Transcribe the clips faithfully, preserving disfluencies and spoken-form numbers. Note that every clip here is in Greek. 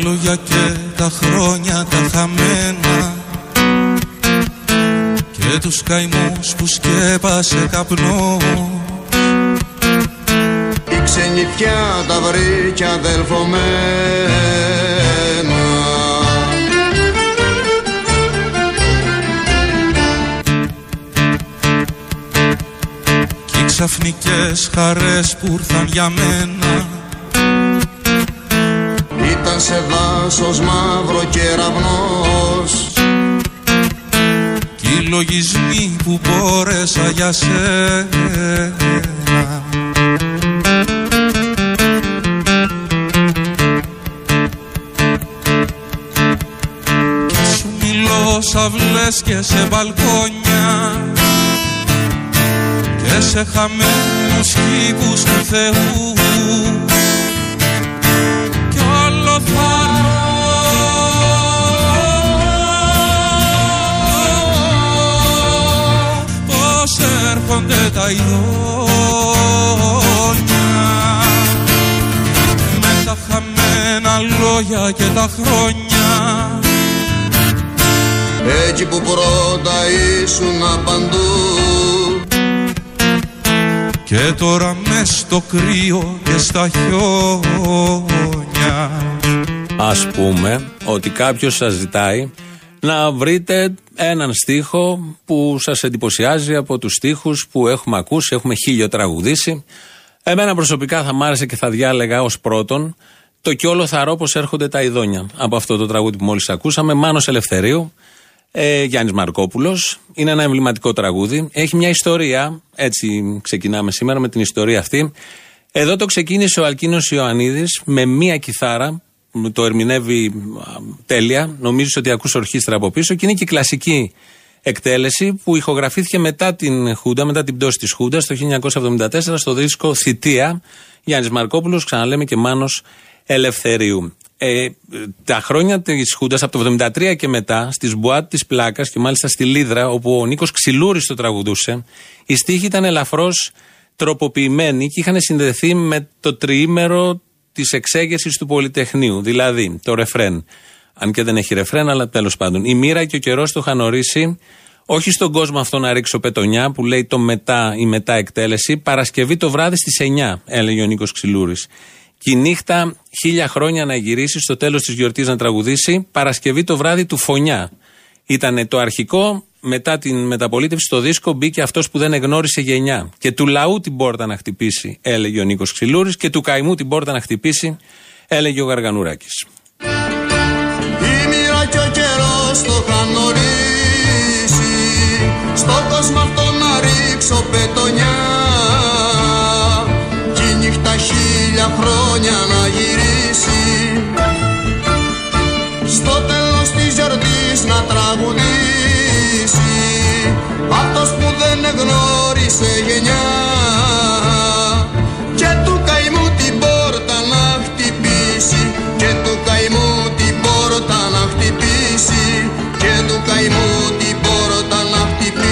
λόγια και τα χρόνια τα χαμένα και τους καημούς που σκέπασε καπνό. Η ξενιτιά τα βρήκε αδελφομένα κι οι ξαφνικές χαρές που ήρθαν για μένα ήταν σε δάσος μαύρο κεραυνός κι οι λογισμοί που μπόρεσα για σένα κι σου μιλώ σ' αυλές και σε μπαλκόνια και σε χαμένους κήπους του Θεού κι όλο θα πως έρχονται τα ειδόνια με τα χαμένα λόγια και τα χρόνια εκεί που πρώτα ήσουν παντού και τώρα μες στο κρύο και στα χιόνια. Ας πούμε ότι κάποιος σας ζητάει να βρείτε έναν στίχο που σας εντυπωσιάζει από τους στίχους που έχουμε ακούσει, έχουμε χίλιο τραγουδήσει. Εμένα προσωπικά θα μ' άρεσε και θα διάλεγα ως πρώτον το «Κι όλο θαρώ πως έρχονται τα ειδόνια» από αυτό το τραγούδι που μόλις ακούσαμε, Μάνος Ελευθερίου. Ε, Γιάννης Μαρκόπουλος. Είναι ένα εμβληματικό τραγούδι. Έχει μια ιστορία. Έτσι ξεκινάμε σήμερα με την ιστορία αυτή. Εδώ το ξεκίνησε ο Αλκίνος Ιωαννίδης με μία κιθάρα. Το ερμηνεύει α, τέλεια. Νομίζεις ότι ακούς ορχήστρα από πίσω. Και είναι και η κλασική εκτέλεση που ηχογραφήθηκε μετά την Χούντα, μετά την πτώση της Χούντας το χίλια εννιακόσια εβδομήντα τέσσερα στο δίσκο Θητεία. Γιάννης Μαρκόπουλος, ξαναλέμε, και Μάνος Ελευθερίου. Ε, τα χρόνια της Χούντας, από το εβδομήντα τρία και μετά, στις μπουάτ της Πλάκας και μάλιστα στη Λίδρα, όπου ο Νίκος Ξυλούρης το τραγουδούσε, οι στίχοι ήταν ελαφρώς τροποποιημένοι και είχαν συνδεθεί με το τριήμερο της εξέγερσης του Πολυτεχνείου. Δηλαδή, το ρεφρέν. Αν και δεν έχει ρεφρέν, αλλά τέλος πάντων. Η μοίρα και ο καιρός το είχαν ορίσει, όχι στον κόσμο αυτό να ρίξω πετονιά, που λέει το μετά, η μετά εκτέλεση, Παρασκευή το βράδυ στις εννιά, έλεγε ο Νίκος Ξυλούρης. Και η νύχτα χίλια χρόνια να γυρίσει, στο τέλος της γιορτής να τραγουδήσει, Παρασκευή το βράδυ του Φωνιά. Ήτανε το αρχικό, μετά την μεταπολίτευση στο δίσκο μπήκε αυτός που δεν εγνώρισε γενιά. Και του λαού την πόρτα να χτυπήσει, έλεγε ο Νίκος Ξυλούρης, και του καημού την πόρτα να χτυπήσει, έλεγε ο Γαργανουράκης. Η μοίρα και ο καιρός το είχαν ορίσει, στον κόσμο αυτό να ρίξω πετονιά, κι η νύχτα χίλια χρόνια να γυρίσει, στο τέλος της γιορτής να τραγουδήσει, αυτός που δεν εγνώρισε γενιά, και του καημού την πόρτα να χτυπήσει, και του καημού την πόρτα να χτυπήσει, και του καημού την πόρτα να χτυπήσει.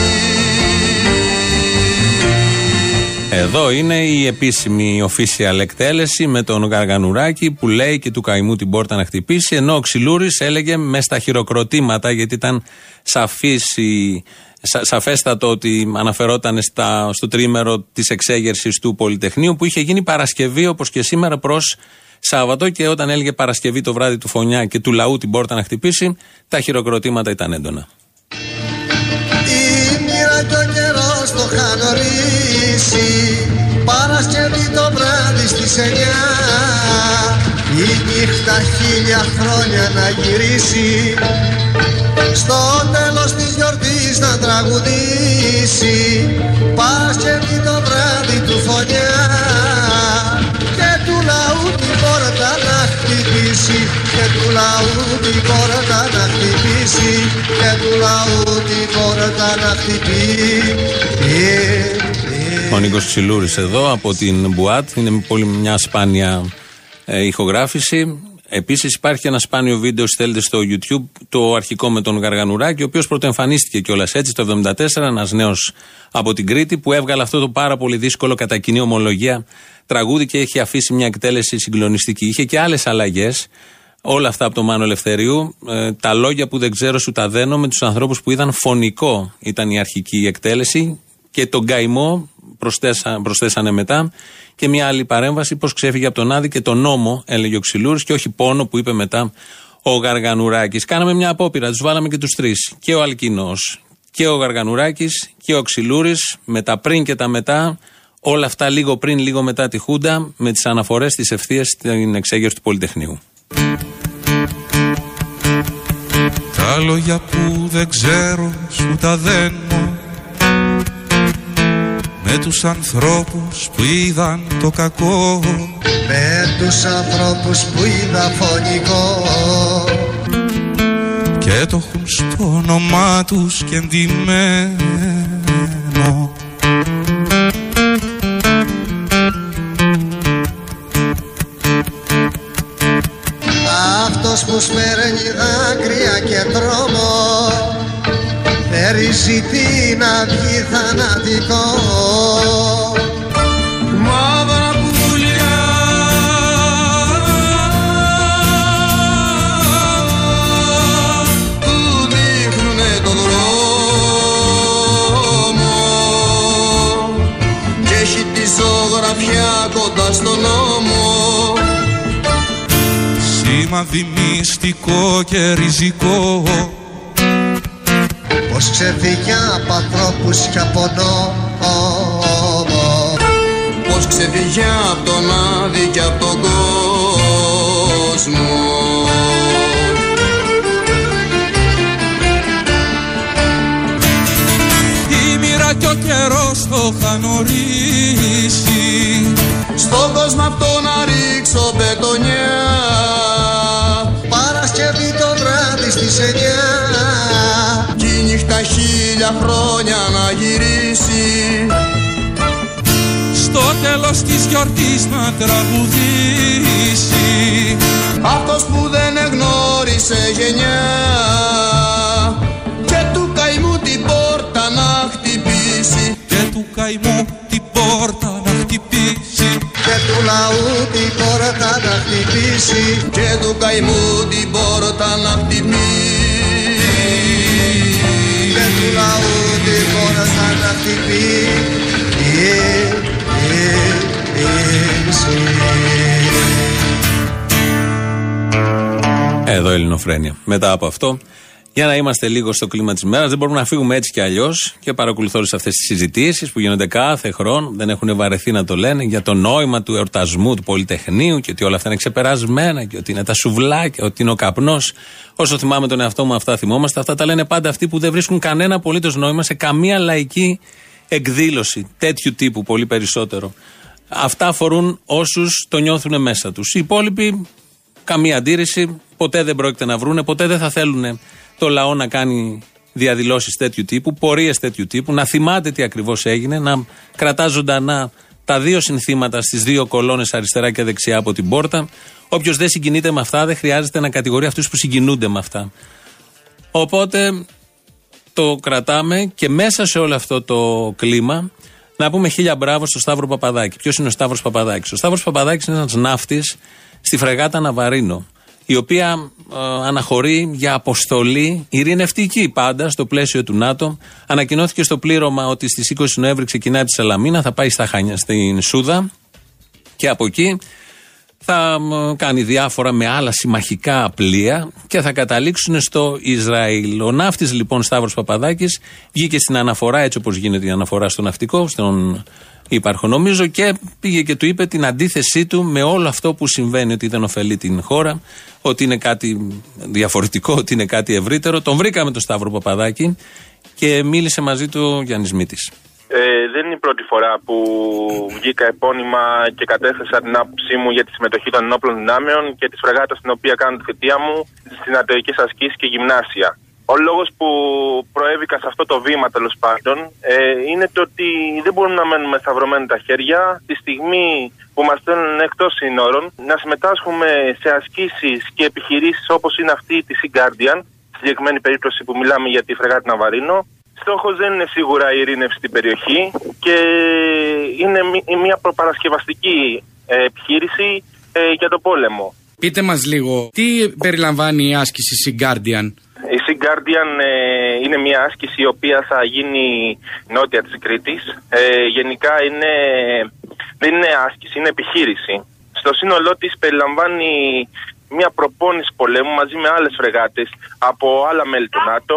Εδώ είναι η επίσημη official εκτέλεση με τον Γαργανουράκη που λέει και του καημού την πόρτα να χτυπήσει, ενώ ο Ξυλούρης έλεγε με στα χειροκροτήματα, γιατί ήταν σαφής η, σα, σαφέστατο ότι αναφερόταν στα, στο τρίμερο της εξέγερσης του Πολυτεχνείου που είχε γίνει Παρασκευή όπως και σήμερα προς Σάββατο, και όταν έλεγε Παρασκευή το βράδυ του Φωνιά και του λαού την πόρτα να χτυπήσει, τα χειροκροτήματα ήταν έντονα. Η μοίρα και ο καιρός το είχαν ορίσει, Παρασκευή το βράδυ στις εννιά, η νύχτα χίλια χρόνια να γυρίσει, στο τέλος της γιορτής να τραγουδήσει, Παρασκευή το βράδυ του Φωνιά, και του λαού την πόρτα να χτυπήσει, και του λαού την πόρτα να χτυπήσει, και του λαού την πόρτα να χτυπήσει. Ο Νίκος Ξυλούρης εδώ από την Μπουάτ. Είναι πολύ μια σπάνια ε, ηχογράφηση. Επίσης υπάρχει ένα σπάνιο βίντεο, στέλνετε στο YouTube, το αρχικό με τον Γαργανουράκη, ο οποίος πρωτοεμφανίστηκε κιόλας έτσι το εβδομήντα τέσσερα, ένας νέος από την Κρήτη που έβγαλε αυτό το πάρα πολύ δύσκολο κατά κοινή ομολογία τραγούδι και έχει αφήσει μια εκτέλεση συγκλονιστική. Είχε και άλλες αλλαγές, Όλα αυτά από τον Μάνο Ελευθερίου. Ε, τα λόγια που δεν ξέρω σου τα δένω με τους ανθρώπους που είδαν φωνικό ήταν η αρχική εκτέλεση και τον καημό προσθέσα, προσθέσανε μετά και μια άλλη παρέμβαση πως ξέφυγε από τον Άδη και τον νόμο, έλεγε ο Ξυλούρης, και όχι πόνο που είπε μετά ο Γαργανουράκης. Κάναμε μια απόπειρα, τους βάλαμε και τους τρεις, και ο Αλκίνος και ο Γαργανουράκης και ο Ξυλούρης, με τα πριν και τα μετά, όλα αυτά λίγο πριν, λίγο μετά τη Χούντα, με τις αναφορές της ευθείας στην εξέγερση του Πολυτεχνείου. Τα λόγια που δεν ξέρω σου τα δένω με τους ανθρώπους που είδαν το κακό, με τους ανθρώπους που είδα φωνικό και το έχουν στο όνομά τους και εντυμένο. Αυτός που σπέρνει δάκρυα και τρόμο θερίζει την αυγή θανατικό. Μαύρα πουλιά που δείχνουνε το δρόμο και έχει τη ζωγραφιά κοντά στον νόμο, σημάδι μυστικό και ριζικό, πως ξεφύγει από ανθρώπους και από νόμο, πως ξεφύγει από τον Άδη και από τον κόσμο. Η μοίρα κι ο καιρός το είχαν ορίσει, στον κόσμο αυτό να ρίξω μπετονιά, Παρασκευή το βράδυ στις εννιά, κι η νύχτα χίλια χρόνια να γυρίσει, στο τέλος της γιορτής να τραγουδήσει, αυτός που δεν εγνώρισε γενιά και του καημού την πόρτα να χτυπήσει, και του καημού την πόρτα να χτυπήσει, και του λαού την πόρτα να χτυπήσει, και του καημού την πόρτα να χτυπήσει, και του λαού την πόρτα να χτυπήσει. Εδώ Ελληνοφρένεια. Μετά από αυτό, για να είμαστε λίγο στο κλίμα της μέρας, δεν μπορούμε να φύγουμε έτσι κι αλλιώς, και παρακολουθώ όλες αυτές τις συζητήσεις που γίνονται κάθε χρόνο, δεν έχουν βαρεθεί να το λένε, για το νόημα του εορτασμού του Πολυτεχνείου και ότι όλα αυτά είναι ξεπερασμένα και ότι είναι τα σουβλάκια, ότι είναι ο καπνός. Όσο θυμάμαι τον εαυτό μου, αυτά θυμόμαστε. Αυτά τα λένε πάντα αυτοί που δεν βρίσκουν κανένα απολύτως νόημα σε καμία λαϊκή εκδήλωση τέτοιου τύπου, πολύ περισσότερο. Αυτά αφορούν όσους το νιώθουν μέσα τους. Οι υπόλοιποι, καμία αντίρρηση, ποτέ δεν πρόκειται να βρούνε, ποτέ δεν θα θέλουν το λαό να κάνει διαδηλώσεις τέτοιου τύπου, πορείες τέτοιου τύπου, να θυμάται τι ακριβώς έγινε, να κρατά ζωντανά τα δύο συνθήματα στις δύο κολόνες αριστερά και δεξιά από την πόρτα. Όποιος δεν συγκινείται με αυτά δεν χρειάζεται να κατηγορεί αυτούς που συγκινούνται με αυτά. Οπότε το κρατάμε και μέσα σε όλο αυτό το κλίμα να πούμε χίλια μπράβο στο Σταύρο Παπαδάκη. Ποιος είναι ο Σταύρος Παπαδάκης? Ο Σταύρος Παπαδάκης είναι ένας ναύτης στη φρεγάτα Ναβαρίνο, η οποία ε, αναχωρεί για αποστολή ειρηνευτική πάντα στο πλαίσιο του ΝΑΤΟ. Ανακοινώθηκε στο πλήρωμα ότι στις είκοσι Νοέμβρη ξεκινάει από τη Σαλαμίνα, θα πάει στα Χάνια, στην Σούδα, και από εκεί θα ε, κάνει διάφορα με άλλα συμμαχικά πλοία και θα καταλήξουν στο Ισραήλ. Ο ναύτης λοιπόν Σταύρος Παπαδάκης βγήκε στην αναφορά, έτσι όπως γίνεται η αναφορά στο ναυτικό, στον υπάρχω νομίζω, και πήγε και του είπε την αντίθεσή του με όλο αυτό που συμβαίνει, ότι δεν ωφελεί την χώρα, ότι είναι κάτι διαφορετικό, ότι είναι κάτι ευρύτερο. Τον βρήκαμε τον Σταύρο Παπαδάκη και μίλησε μαζί του ο Γιάννης Μήτης. Ε, δεν είναι η πρώτη φορά που βγήκα επώνυμα και κατέθεσα την άποψή μου για τη συμμετοχή των ενόπλων δυνάμεων και τη φρεγάτα στην οποία κάνω τη θητεία μου στις ατοικές ασκήσεις και γυμνάσια. Ο λόγος που προέβηκα σε αυτό το βήμα, τέλος πάντων, ε, είναι το ότι δεν μπορούμε να μένουμε σταυρωμένοι τα χέρια τη στιγμή που μας στέλνουν εκτός σύνορων να συμμετάσχουμε σε ασκήσεις και επιχειρήσεις όπως είναι αυτή τη Sea Guardian, στη συγκεκριμένη περίπτωση που μιλάμε για τη φρεγάτη Ναβαρίνο. Στόχος δεν είναι σίγουρα η ειρήνευση στην περιοχή και είναι μια προπαρασκευαστική επιχείρηση ε, για το πόλεμο. Πείτε μας λίγο, τι περιλαμβάνει η άσκηση Sea Guardian? Η Sea Guardian ε, είναι μια άσκηση η οποία θα γίνει νότια της Κρήτης. Ε, γενικά είναι, δεν είναι άσκηση, είναι επιχείρηση. Στο σύνολό της περιλαμβάνει μια προπόνηση πολέμου μαζί με άλλες φρεγάτες από άλλα μέλη του ΝΑΤΟ.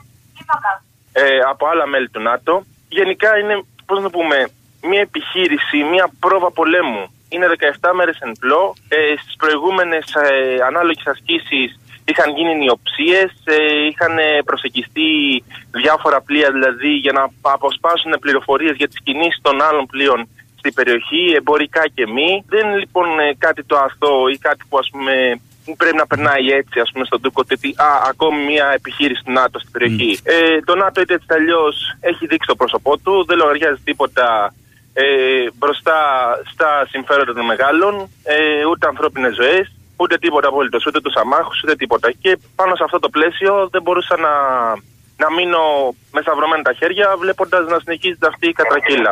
Ε, από άλλα μέλη του ΝΑΤΟ. Γενικά είναι, πώς να το πούμε, μια επιχείρηση, μια πρόβα πολέμου. Είναι δεκαεπτά μέρες εν πλώ. Ε, στις προηγούμενες ε, ανάλογες ασκήσεις είχαν γίνει νιοψίες, ε, είχαν προσεγγιστεί διάφορα πλοία, δηλαδή για να αποσπάσουν πληροφορίες για τις κινήσεις των άλλων πλοίων στην περιοχή, εμπορικά και μη. Δεν είναι λοιπόν κάτι το αθώο ή κάτι που, ας πούμε, πρέπει να περνάει έτσι, ας πούμε, στον τούκο, ότι α, ακόμη μια επιχείρηση του ΝΑΤΟ στην περιοχή. Mm. Ε, το ΝΑΤΟ είτε έτσι αλλιώς έχει δείξει το πρόσωπό του, δεν λογαριάζει τίποτα ε, μπροστά στα συμφέροντα των μεγάλων, ε, ούτε ανθρώπινες ζωές, ούτε τίποτα απολύτως, ούτε τους αμάχους, ούτε τίποτα. Και πάνω σε αυτό το πλαίσιο δεν μπορούσα να, να μείνω με σταυρωμένα τα χέρια, βλέποντας να συνεχίζεται αυτή η κατρακύλα.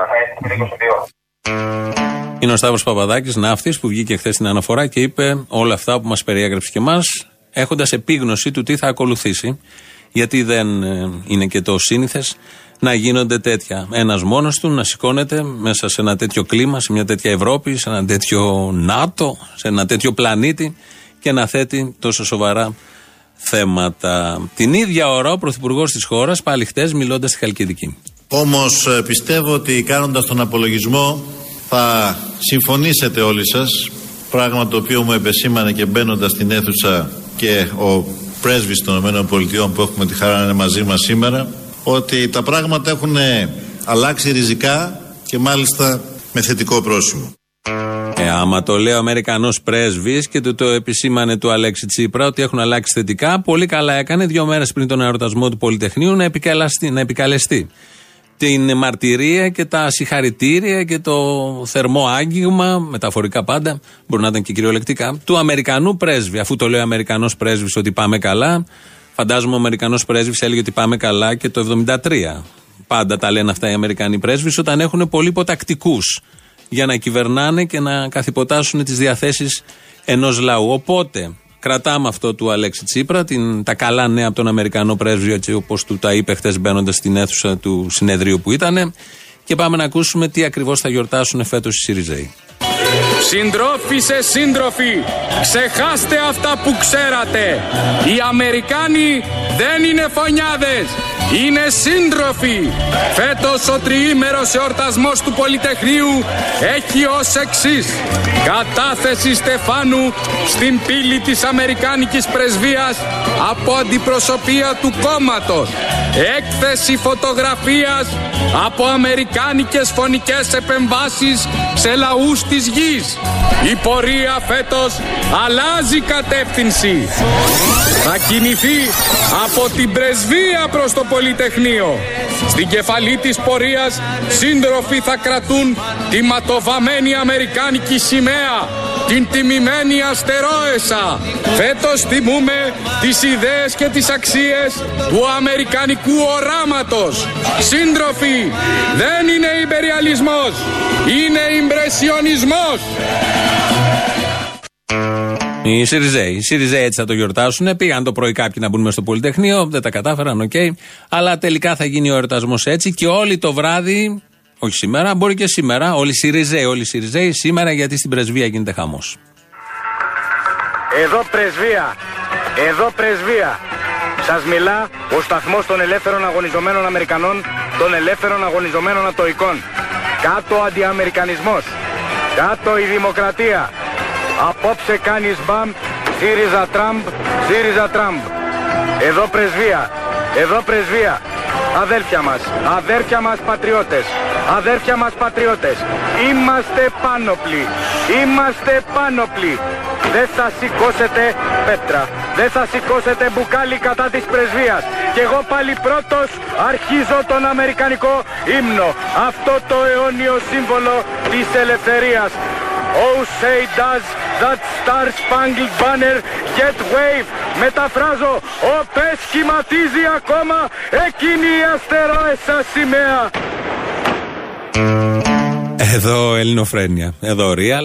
Είναι ο Σταύρος Παπαδάκης, ναύτης, που βγήκε χθες στην αναφορά και είπε όλα αυτά που μας περιέγραψε και εμάς, έχοντας επίγνωση του τι θα ακολουθήσει, γιατί δεν είναι και το σύνηθες να γίνονται τέτοια. Ένας μόνος του να σηκώνεται μέσα σε ένα τέτοιο κλίμα, σε μια τέτοια Ευρώπη, σε ένα τέτοιο ΝΑΤΟ, σε ένα τέτοιο πλανήτη και να θέτει τόσο σοβαρά θέματα. Την ίδια ώρα ο Πρωθυπουργός της χώρας, πάλι χτες, μιλώντας στη Χαλκιδική. Όμως πιστεύω ότι κάνοντας τον απολογισμό θα συμφωνήσετε όλοι σας, πράγμα το οποίο μου επεσήμανε και μπαίνοντας στην αίθουσα και ο πρέσβης των ΗΠΑ που έχουμε τη χαρά να είναι μαζί μας σήμερα, ότι τα πράγματα έχουν αλλάξει ριζικά και μάλιστα με θετικό πρόσημο. Ε, άμα το λέει ο Αμερικανός πρέσβης και το, το επισήμανε του Αλέξη Τσίπρα ότι έχουν αλλάξει θετικά, πολύ καλά έκανε δύο μέρες πριν τον εορτασμό του Πολυτεχνείου να επικαλεστεί, να επικαλεστεί την μαρτυρία και τα συγχαρητήρια και το θερμό άγγιγμα, μεταφορικά πάντα, μπορεί να ήταν και κυριολεκτικά, του Αμερικανού πρέσβη. Αφού το λέει ο Αμερικανός πρέσβης ότι πάμε καλά, φαντάζομαι ο Αμερικανός πρέσβης έλεγε ότι πάμε καλά και το εβδομήντα τρία. Πάντα τα λένε αυτά οι Αμερικανοί πρέσβεις όταν έχουν πολύ υποτακτικούς για να κυβερνάνε και να καθυποτάσουν τις διαθέσεις ενός λαού. Οπότε κρατάμε αυτό του Αλέξη Τσίπρα, την, τα καλά νέα από τον Αμερικανό πρέσβη, έτσι όπως του τα είπε χτες μπαίνοντας στην αίθουσα του συνεδρίου που ήταν, και πάμε να ακούσουμε τι ακριβώς θα γιορτάσουν φέτος οι Σιριζέοι. Συντρόφισσες, σύντροφοι, ξεχάστε αυτά που ξέρατε. Οι Αμερικάνοι δεν είναι φωνιάδες, είναι σύντροφοι. Φέτος ο τριήμερος εορτασμός του Πολυτεχνείου έχει ως εξής: κατάθεση στεφάνου στην πύλη της Αμερικάνικης Πρεσβείας από αντιπροσωπεία του κόμματος, έκθεση φωτογραφίας από αμερικάνικες φωνικές επεμβάσεις σε λαούς της γης. Η πορεία φέτος αλλάζει κατεύθυνση. Θα κινηθεί από την Πρεσβεία προς το Πολυτεχνείο. Στην κεφαλή της πορείας σύντροφοι θα κρατούν τη ματοβαμένη αμερικάνικη σημαία, την τιμημένη αστερόεσα. Φέτος τιμούμε τις ιδέες και τις αξίες του αμερικανικού οράματος. Σύντροφοι, δεν είναι ιμπεριαλισμός, είναι ιμπρεσιονισμός. Οι Σιριζέοι. Οι Σιριζέοι έτσι θα το γιορτάσουν. Πήγαν το πρωί κάποιοι να μπουν μέσα στο Πολυτεχνείο, δεν τα κατάφεραν, οκ. Okay. Αλλά τελικά θα γίνει ο εορτασμός έτσι και όλοι το βράδυ, όχι σήμερα, μπορεί και σήμερα, όλοι οι Σιριζέοι, όλοι οι Σιριζέοι σήμερα, γιατί στην Πρεσβεία γίνεται χαμός. Εδώ Πρεσβεία, εδώ Πρεσβεία. Σας μιλά ο σταθμός των ελεύθερων αγωνιζομένων Αμερικανών, των ελεύθερων αγωνιζομένων Ατοικών. Κάτω αντιαμερικανισμός, κάτω η δημοκρατία. Απόψε κάνεις μπαμ, ΣΥΡΙΖΑ Τραμπ, ΣΥΡΙΖΑ Τραμπ. Εδώ Πρεσβεία, εδώ Πρεσβεία. Αδέρφια μας, αδέρφια μας πατριώτες, αδέρφια μας πατριώτες. Είμαστε πάνωπλοι, είμαστε πάνωπλοι. Δεν θα σηκώσετε πέτρα, δεν θα σηκώσετε μπουκάλι κατά της Πρεσβείας. Και εγώ πάλι πρώτος αρχίζω τον αμερικανικό ύμνο, αυτό το αιώνιο σύμβολο της ελευθερίας. Oh, say does that star-spangled banner yet wave. Μεταφράζω, ο πες σχηματίζει ακόμα εκείνη η αστερόεσα σημαία. Εδώ Ελληνοφρένεια, εδώ Real.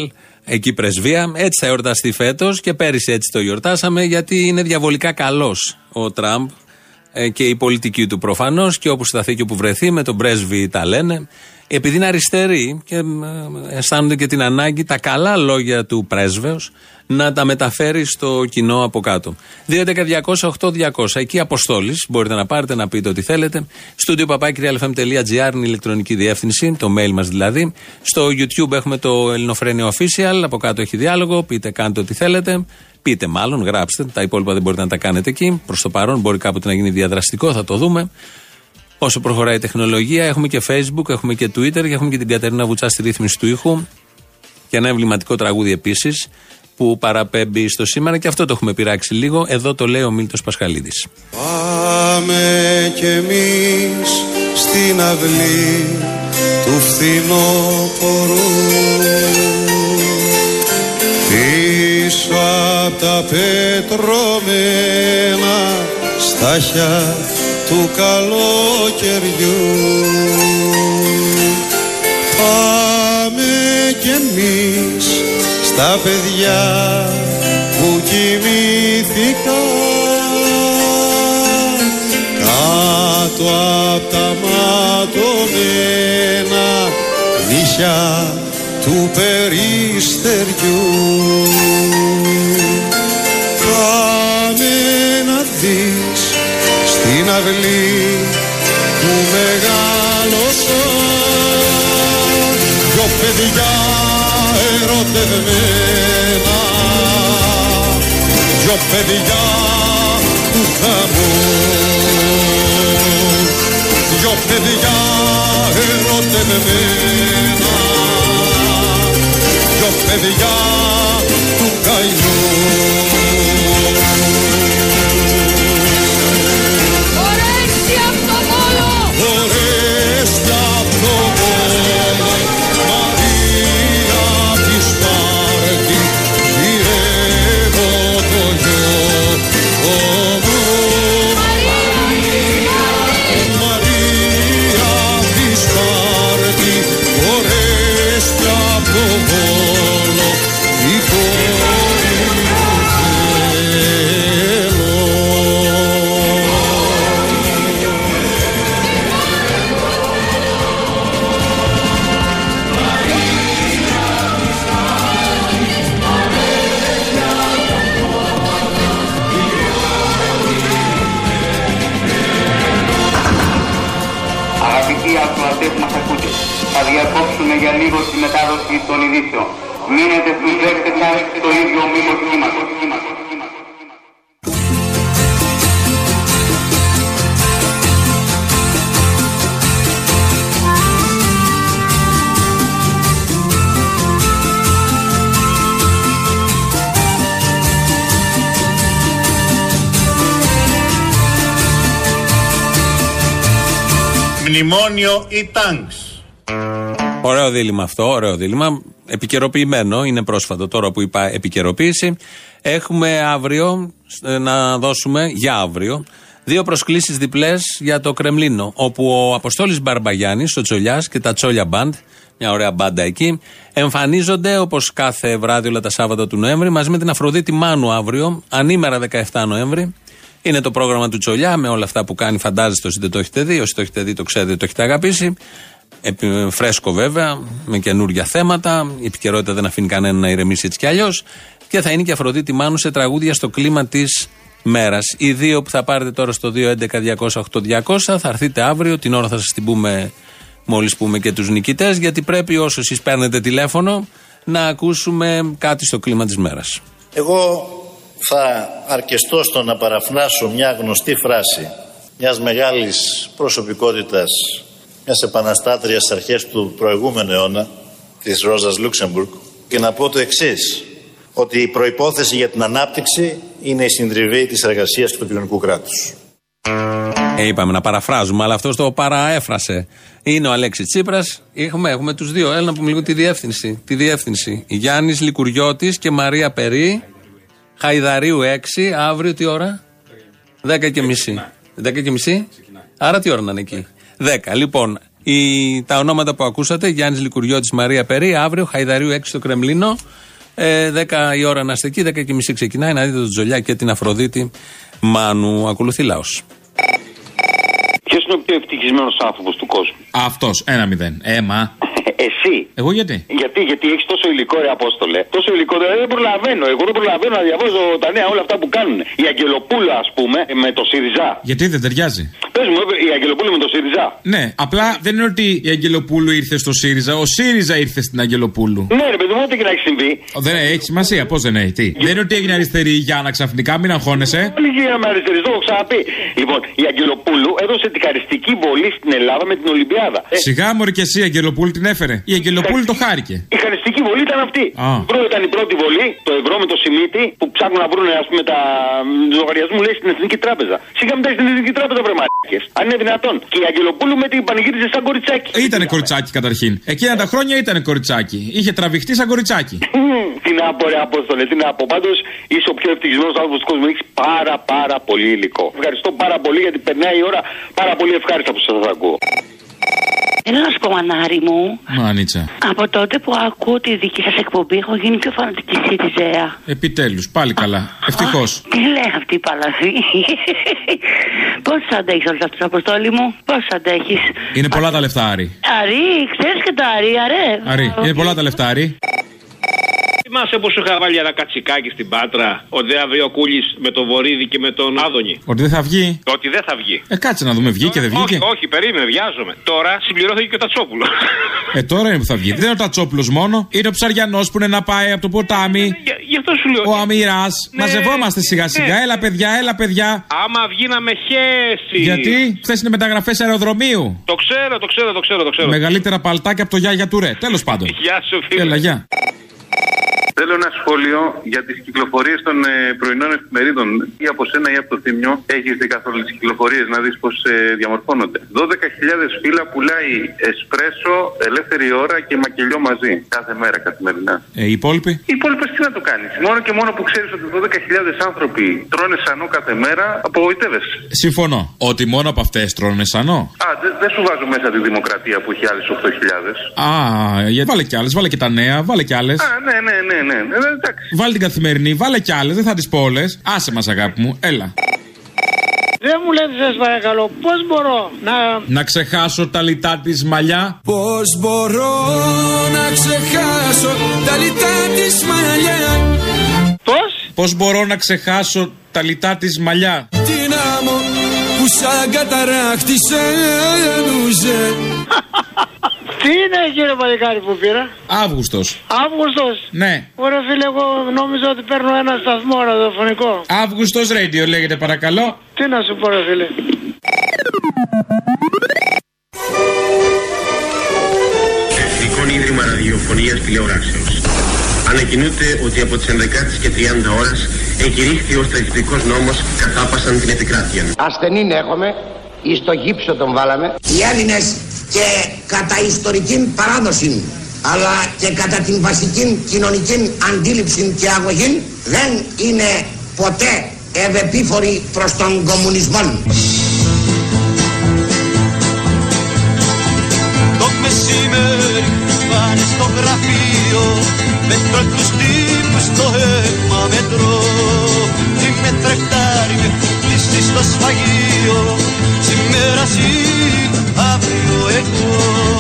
εκεί πρεσβεία. Έτσι θα εορταστεί φέτος και πέρυσι έτσι το γιορτάσαμε, γιατί είναι διαβολικά καλός ο Τραμπ ε, και η πολιτική του προφανώς, και όπου σταθεί και όπου βρεθεί με τον πρέσβη τα λένε. Επειδή είναι αριστεροί και ε, αισθάνονται και την ανάγκη τα καλά λόγια του πρέσβεως να τα μεταφέρει στο κοινό από κάτω. δύο έντεκα διακόσια οκτώ διακόσια. Εκεί Αποστόλης. Μπορείτε να πάρετε να πείτε ό,τι θέλετε. Στούντιο παπάκι realfm τελεία gr είναι η ηλεκτρονική διεύθυνση, το mail μας δηλαδή. Στο YouTube έχουμε το Ελληνοφρένιο Official. Από κάτω έχει διάλογο. Πείτε, κάντε ό,τι θέλετε. Πείτε μάλλον, γράψτε. Τα υπόλοιπα δεν μπορείτε να τα κάνετε εκεί. Προς το παρόν μπορεί κάποτε να γίνει διαδραστικό, θα το δούμε. Όσο προχωράει η τεχνολογία, έχουμε και Facebook, έχουμε και Twitter και έχουμε και την Κατερίνα Βουτσά στη ρύθμιση του ήχου. Και ένα εμβληματικό τραγούδι επίσης που παραπέμπει στο σήμερα, και αυτό το έχουμε πειράξει λίγο. Εδώ το λέει ο Μίλτος Πασχαλίδης. Πάμε κι εμείς στην αυλή του φθινόπορου, πίσω απ' τα πετρωμένα στάχια του καλοκαιριού. Πάμε κι εμείς στα παιδιά που κοιμήθηκαν κάτω απ' τα ματωμένα νύχια του περιστεριού. Πάμε να δεις στην αυλή που μεγάλωσα δυο παιδιά ερωτευμένα, δυο παιδιά του χαμού, δυο παιδιά ερωτευμένα, δυο παιδιά του καημού. Ορέστη απ' το Βόλο! Ορέστη απ' το Βόλο, Μαρία τη Σπάρτη, γυρεύω το γιο μου. Μαρία τη Σπάρτη, Ορέστη απ' το Βόλο, η κόρη μου θέλω. Αγαπητοί ακροατές που μας ακούτε, θα διακόψουμε για λίγο τη μετάδοση των ειδήσεων. Μείνετε στους δέκτες σας στο ίδιο μήκος κύματος. Μνημόνιο ή τάγκς. Ωραίο δίλημμα αυτό, ωραίο δίλημμα. Επικαιροποιημένο, είναι πρόσφατο τώρα που είπα επικαιροποίηση. Έχουμε αύριο να δώσουμε, για αύριο, δύο προσκλήσεις διπλές για το Κρεμλίνο. Όπου ο Αποστόλης Μπαρμπαγιάννης, ο Τσολιάς και τα Τσόλια Μπαντ, μια ωραία μπάντα εκεί, εμφανίζονται όπως κάθε βράδυ όλα τα Σάββατα του Νοέμβρη, μαζί με την Αφροδίτη Μάνου αύριο, ανήμερα δεκαεφτά Νοέμβρη. Είναι το πρόγραμμα του Τσολιά με όλα αυτά που κάνει, φαντάζεστε όσοι δεν το έχετε δει. Όσοι το έχετε δει, το ξέρετε, το έχετε αγαπήσει. Επι, φρέσκο βέβαια, με καινούργια θέματα. Η επικαιρότητα δεν αφήνει κανένα να ηρεμήσει έτσι κι αλλιώς. Και θα είναι και Αφροδίτη Μάνου σε τραγούδια στο κλίμα της μέρας. Οι δύο που θα πάρετε τώρα στο δύο έντεκα διακόσια οκτώ διακόσια θα έρθετε αύριο. Την ώρα θα σας την πούμε μόλις πούμε και τους νικητές. Γιατί πρέπει όσο εσείς παίρνετε τηλέφωνο να ακούσουμε κάτι στο κλίμα της μέρας. Εγώ θα αρκεστώ στο να παραφράσω μια γνωστή φράση μιας μεγάλης προσωπικότητας, μιας επαναστάτριας στις αρχές του προηγούμενου αιώνα, της Ρόζας Λούξεμπουργκ, και να πω το εξής, ότι η προϋπόθεση για την ανάπτυξη είναι η συντριβή της εργασίας και του κοινωνικού κράτους. Ε, είπαμε να παραφράζουμε, αλλά αυτός το παραέφρασε. Είναι ο Αλέξης Τσίπρας. Έχουμε, έχουμε τους δύο. Έλα να πούμε λίγο τη διεύθυνση. Τη διεύθυνση. Γιάννης Λικουριώτης και Μαρία Περί. Χαϊδαρίου έξι. Αύριο τι ώρα? δέκα και μισή. δέκα και μισή. Άρα τι ώρα να είναι εκεί? δέκα. Λοιπόν, η, τα ονόματα που ακούσατε, Γιάννης Λικουριώτης, Μαρία Περί. Αύριο Χαϊδαρίου έξι στο Κρεμλίνο. Ε, δέκα η ώρα να είστε εκεί, δέκα και μισή ξεκινάει να δείτε τον Τζολιά και την Αφροδίτη Μάνου. Ακολουθεί λαός. Ποιος είναι ο πιο ευτυχισμένος άνθρωπος του κόσμου? Αυτός, ένα μηδέν. Έμα. Εσύ. Εγώ γιατί? Γιατί, γιατί έχεις τόσο υλικό, ρε Απόστολε. Τόσο υλικό, δεν προλαβαίνω. Εγώ δεν προλαβαίνω να διαβάζω τα νέα όλα αυτά που κάνουν. Η Αγγελοπούλα, ας πούμε, με το ΣΥΡΙΖΑ. Γιατί δεν ταιριάζει? Πες μου, η Αγγελοπούλου με το ΣΥΡΙΖΑ. Ναι, απλά δεν είναι ότι η Αγγελοπούλου ήρθε στο ΣΥΡΙΖΑ, ο ΣΥΡΙΖΑ ήρθε στην Αγγελοπούλου. Ναι, ρε παιδί μου, ό,τι και να έχει συμβεί. Δεν έχει σημασία, πώς δεν έχει. Τι. Δεν είναι ότι έγινε αριστερή η Γιάννα ξαφνικά, μην αγχώνεσαι. Όλοι γίναμε αριστεροί, το έχω ξαναπεί. Λοιπόν, η Αγγελοπούλου έδωσε την χαριστική βολή στην Ελλάδα με την Ολυμπιάδα. Ε, Σιγά μωρέ και εσύ η Αγγελοπούλου την έφερε. Η Αγγελοπούλου το χάρηκε. Η χαριστική βολή ήταν αυτή. Ah. Πρώτα ήταν η πρώτη βολή, το ευρώ με το Σιμίτι, που ψάχνουν να βρουν ας πούμε τα λογαριασμού, λέει στην Εθνική Τράπεζα. Σιγά μετά στην Εθνική Τράπεζα, βρε μαλάκες. Αν είναι δυνατόν. Και η Αγγελοπούλου με την πανηγύριζε σαν κοριτσάκι. Ήτανε κοριτσάκι καταρχήν. Εκείνα τα χρόνια ήτανε κοριτσάκι. Είχε τραβηχτεί σαν κοριτσάκι. Τι να πω, ρε Απόστολε, τι να πω. Πάντως είσαι ο πιο ευτυχισμένος άνθρωπος του κόσμου. Έχεις πάρα πάρα πολύ υλικό. Ευχαριστώ πάρα πολύ γιατί περνάει η ώρα πάρα πολύ ευχάριστα που σας ακούω. Θέλω να σου πω, Μανάρη μου. Μάνιτσα. Από τότε που ακούω τη δική σας εκπομπή, έχω γίνει πιο φανατική ΣΥΡΙΖΑ. Επιτέλους, πάλι καλά. Ευτυχώς. Τι λέει αυτή η παλαβή. Πώς αντέχεις όλους αυτούς, Αποστόλη μου, πώς αντέχεις? Είναι πολλά τα λεφτά, Άρη. Αρή, ξέρεις και το Αρή, αρέ. Αρή, είναι πολλά τα λεφτά, Άρη. Θυμάσαι πως σου είχα βάλει ένα κατσικάκι στην Πάτρα, ότι δεν θα βγει ο Κούλης με τον Βορίδη και με τον Άδωνη? Ότι δεν θα βγει. Ότι δεν θα βγει. Ε, κάτσε να δούμε, βγήκε, δεν βγήκε. Όχι, όχι, περίμενε, βιάζομαι. Τώρα συμπληρώθηκε και ο Τατσόπουλο. Ε, τώρα είναι που θα βγει. Δεν είναι ο Τατσόπουλος μόνο. Είναι ο Ψαριανός που είναι να πάει από το ποτάμι. Για, γι' αυτό σου λέω. Ο Αμυράς. Ναι, μαζευόμαστε σιγά σιγά. Ναι. Έλα, παιδιά, έλα, παιδιά. Άμα βγει να με χέσει. Γιατί χθες είναι μεταγραφές αεροδρομίου. Το ξέρω, το ξέρω, το ξέρω. Το ξέρω. Μεγαλύτερα παλτάκια από το Γιάγια Τουρέ. Τέλος πάντων. Γεια σου, φίλε. Έλα, γεια. Θέλω ένα σχόλιο για τις κυκλοφορίες των ε, πρωινών εφημερίδων. Ή από σένα ή από το Θήμιο. Έχεις δει καθόλου τις κυκλοφορίες να δεις πώς ε, διαμορφώνονται. δώδεκα χιλιάδες φύλλα πουλάει εσπρέσο, ελεύθερη ώρα και μακελιό μαζί. Κάθε μέρα, καθημερινά. Ε, οι υπόλοιποι. Οι υπόλοιποι τι να το κάνεις? Μόνο και μόνο που ξέρεις ότι δώδεκα χιλιάδες άνθρωποι τρώνε σανό κάθε μέρα, απογοητεύεσαι. Συμφωνώ. Ότι μόνο από αυτές τρώνε σανό. Α, δεν δε σου βάζω μέσα τη Δημοκρατία που έχει άλλες οκτώ χιλιάδες. Α, για... βάλε κι άλλες, βάλε και τα νέα, βάλε κι άλλες. Α, ναι, ναι, ναι, ναι. ναι, ναι βάλε την Καθημερινή, βάλε κι άλλες, δεν θα τις πω όλες. Άσε μας, αγάπη μου, έλα. Δεν μου λέτε, σας παρακαλώ, πώς μπορώ να... Να ξεχάσω τα λιτά της μαλλιά. Πώς μπορώ να ξεχάσω τα λιτά της μαλλιά. Πώς? Πώς μπορώ να ξεχάσω τα λιτά της μαλλιά. Την άμμο που σαν καταράχτησε ενούζε. Τι είναι, κύριε παλικάρι, που πήρα? Αύγουστος. Αύγουστος. Ναι. Ωραία, φίλε, εγώ νόμιζα ότι παίρνω ένα σταθμό ραδιοφωνικό. Αύγουστος Radio λέγεται, παρακαλώ. Τι να σου πω, ρε φίλε. Εθνικό Ίδρυμα Ραδιοφωνίας Τηλεοράσεως ανακοινούται ότι από τις ενδεκάτη και τριάντα ώρες εκηρύχθη ο στρατιωτικός νόμος καθάπασαν την επικράτεια. Ασθενήν έχουμε, εις το γύψο τον βάλαμε. Οι Έλληνες και κατά ιστορική παράδοση, αλλά και κατά την βασική κοινωνική αντίληψη και αγωγή, δεν είναι ποτέ ευεπίφοροι προς τον κομμουνισμό. Το μεσημέρι πάνε στο γραφείο, μέτρο τους τύπους στο αίμα μετρώ. Τι με τρεκτάρει με κλείσει στο σφαγείο, σήμερα εσύ, αύριο εγώ.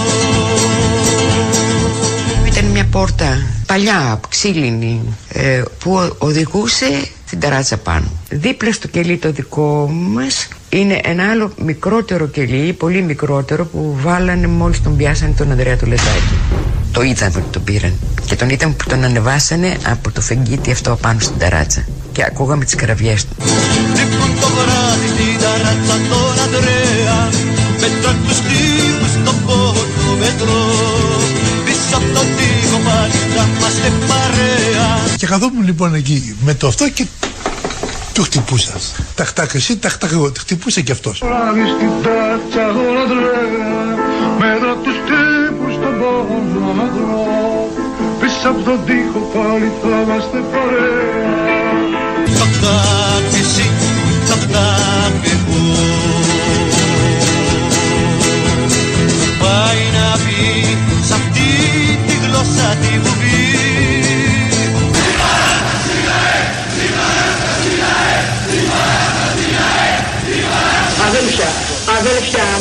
Ήταν μια πόρτα παλιά, ξύλινη, ε, που οδηγούσε στην ταράτσα πάνω. Δίπλα στο κελί το δικό μας είναι ένα άλλο μικρότερο κελί, πολύ μικρότερο, που βάλανε μόλις τον πιάσανε τον Ανδρέα του Λετάκη. Το είδαμε ότι τον πήραν και τον είδαμε που τον ανεβάσανε από το φεγγίτι αυτό πάνω στην ταράτσα και ακούγαμε τις καραβιές του. Λοιπόν το βράδυ στην ταράτσα τον Ανδρέα, μέτρα τους τύπους στον πόνο μετρώ. Πίσω από τον τοίχο πάλι θα είμαστε παρέα. Και καθόμουν λοιπόν εκεί με το αυτό και του χτυπούσα. Ταχτάκ εσύ, ταχτάκ εγώ. Χτυπούσε κι αυτός. Βράδυ στην τάτσα τον Ανδρέα, μέτρα τους τύπους στον πόνο μετρώ. Πίσω από τον τοίχο πάλι θα είμαστε παρέα. Ταχτάκ εσύ, ταχτάκ εγώ. Πάει να πει σ' αυτή τη γλώσσα τη βουβή,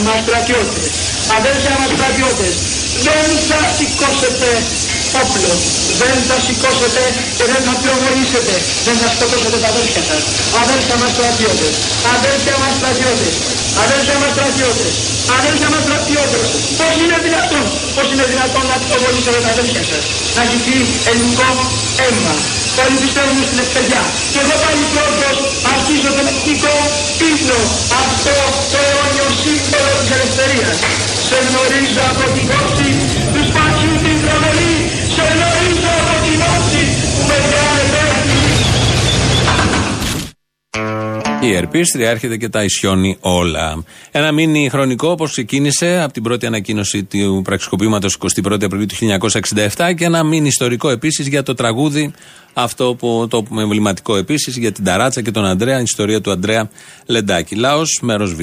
μας στρατιώτες, αδέρφια μας στρατιώτες, δεν θα σηκώσετε όπλο, δεν θα σηκώσετε και δεν θα πυροβολήσετε, δεν θα σκοτώσετε τα αδέρφια σας. Αδέρφια μας στρατιώτες, αδέρφια μας στρατιώτες, αδέρφια μας στρατιώτες, αδέρφια μας στρατιώτες. Πώς είναι δυνατόν, πώς είναι δυνατόν να πυροβολήσετε τα αδέρφια σας, να χυθεί ελληνικό αίμα. Όλοι πιστεύουν στην ευκαιριά. Και εγώ πάλι πρώτος αρχίζω τον εθνικό ύμνο, αυτό το αιώνιο σύμβολο της ελευθερίας. Σε γνωρίζω από την όψη του σπασιού την τρομερή, σε γνωρίζω από την όψη που με κάνει πέφτει. Η ερπίστρια έρχεται και τα ισιώνει όλα. Ένα μίνι χρονικό όπως ξεκίνησε από την πρώτη ανακοίνωση του πραξικοπήματος εικοστή πρώτη Απριλίου του χίλια εννιακόσια εξήντα επτά και ένα μίνι ιστορικό επίσης για το τραγούδι αυτό που το εμβληματικό επίσης για την ταράτσα και τον Ανδρέα, η ιστορία του Ανδρέα Λεντάκη. Λάος, μέρος Β.